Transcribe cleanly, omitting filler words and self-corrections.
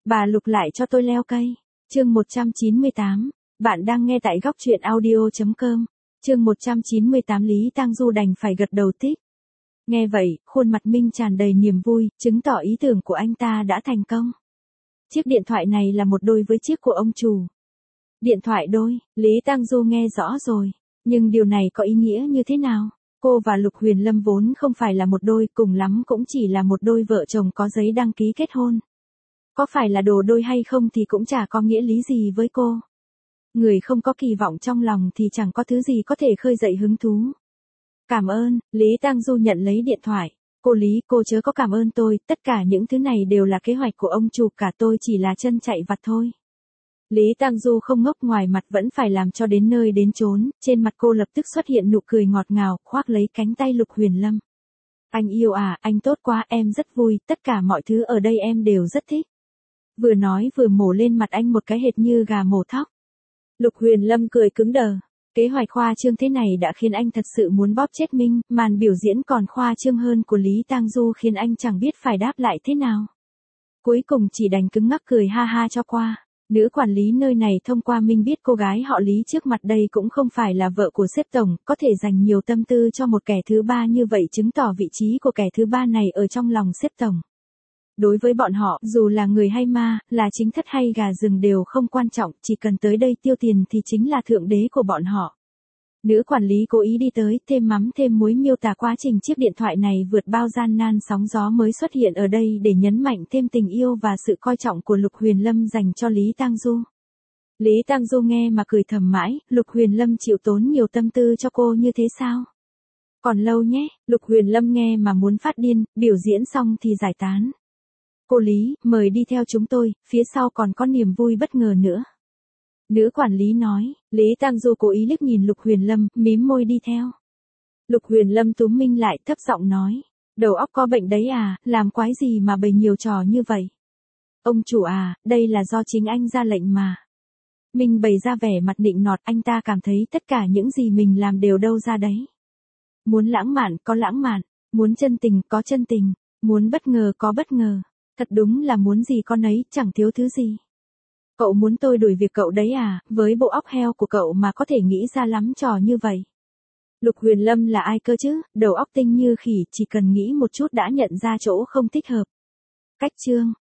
Bà Lục lại cho tôi leo cây. Chương 198. Bạn đang nghe tại góc truyện audio.com. Chương 198 Lý Tang Du đành phải gật đầu tích. Nghe vậy, khuôn mặt Minh tràn đầy niềm vui, chứng tỏ ý tưởng của anh ta đã thành công. Chiếc điện thoại này là một đôi với chiếc của ông chủ. Điện thoại đôi, Lý Tang Du nghe rõ rồi. Nhưng điều này có ý nghĩa như thế nào? Cô và Lục Huyền Lâm vốn không phải là một đôi, cùng lắm cũng chỉ là một đôi vợ chồng có giấy đăng ký kết hôn. Có phải là đồ đôi hay không thì cũng chả có nghĩa lý gì với cô. Người không có kỳ vọng trong lòng thì chẳng có thứ gì có thể khơi dậy hứng thú. Cảm ơn, Lý Tang Du nhận lấy điện thoại. Cô Lý, cô chớ có cảm ơn tôi, tất cả những thứ này đều là kế hoạch của ông chủ, cả tôi chỉ là chân chạy vặt thôi. Lý Tang Du không ngốc, ngoài mặt vẫn phải làm cho đến nơi đến chốn, trên mặt cô lập tức xuất hiện nụ cười ngọt ngào, khoác lấy cánh tay Lục Huyền Lâm. Anh yêu à, anh tốt quá, em rất vui, tất cả mọi thứ ở đây em đều rất thích. Vừa nói vừa mổ lên mặt anh một cái hệt như gà mổ thóc. Lục Huyền Lâm cười cứng đờ. Kế hoạch khoa trương thế này đã khiến anh thật sự muốn bóp chết Minh, màn biểu diễn còn khoa trương hơn của Lý Tang Du khiến anh chẳng biết phải đáp lại thế nào. Cuối cùng chỉ đành cứng ngắc cười ha ha cho qua. Nữ quản lý nơi này thông qua Minh biết cô gái họ Lý trước mặt đây cũng không phải là vợ của sếp tổng, có thể dành nhiều tâm tư cho một kẻ thứ ba như vậy chứng tỏ vị trí của kẻ thứ ba này ở trong lòng sếp tổng. Đối với bọn họ, dù là người hay ma, là chính thất hay gà rừng đều không quan trọng, chỉ cần tới đây tiêu tiền thì chính là thượng đế của bọn họ. Nữ quản lý cố ý đi tới, thêm mắm thêm muối miêu tả quá trình chiếc điện thoại này vượt bao gian nan sóng gió mới xuất hiện ở đây để nhấn mạnh thêm tình yêu và sự coi trọng của Lục Huyền Lâm dành cho Lý Tang Du. Lý Tang Du nghe mà cười thầm mãi, Lục Huyền Lâm chịu tốn nhiều tâm tư cho cô như thế sao? Còn lâu nhé, Lục Huyền Lâm nghe mà muốn phát điên, biểu diễn xong thì giải tán. Cô Lý, mời đi theo chúng tôi, phía sau còn có niềm vui bất ngờ nữa. Nữ quản lý nói, Lý Tang Du cố ý liếc nhìn Lục Huyền Lâm, mím môi đi theo. Lục Huyền Lâm túm Minh lại, thấp giọng nói, đầu óc có bệnh đấy à, làm quái gì mà bày nhiều trò như vậy. Ông chủ à, đây là do chính anh ra lệnh mà. Minh bày ra vẻ mặt nịnh nọt, anh ta cảm thấy tất cả những gì mình làm đều đâu ra đấy. Muốn lãng mạn có lãng mạn, muốn chân tình có chân tình, muốn bất ngờ có bất ngờ. Thật đúng là muốn gì con ấy, chẳng thiếu thứ gì. Cậu muốn tôi đuổi việc cậu đấy à, với bộ óc heo của cậu mà có thể nghĩ ra lắm trò như vậy. Lục Huyền Lâm là ai cơ chứ, đầu óc tinh như khỉ, chỉ cần nghĩ một chút đã nhận ra chỗ không thích hợp. Cách chương.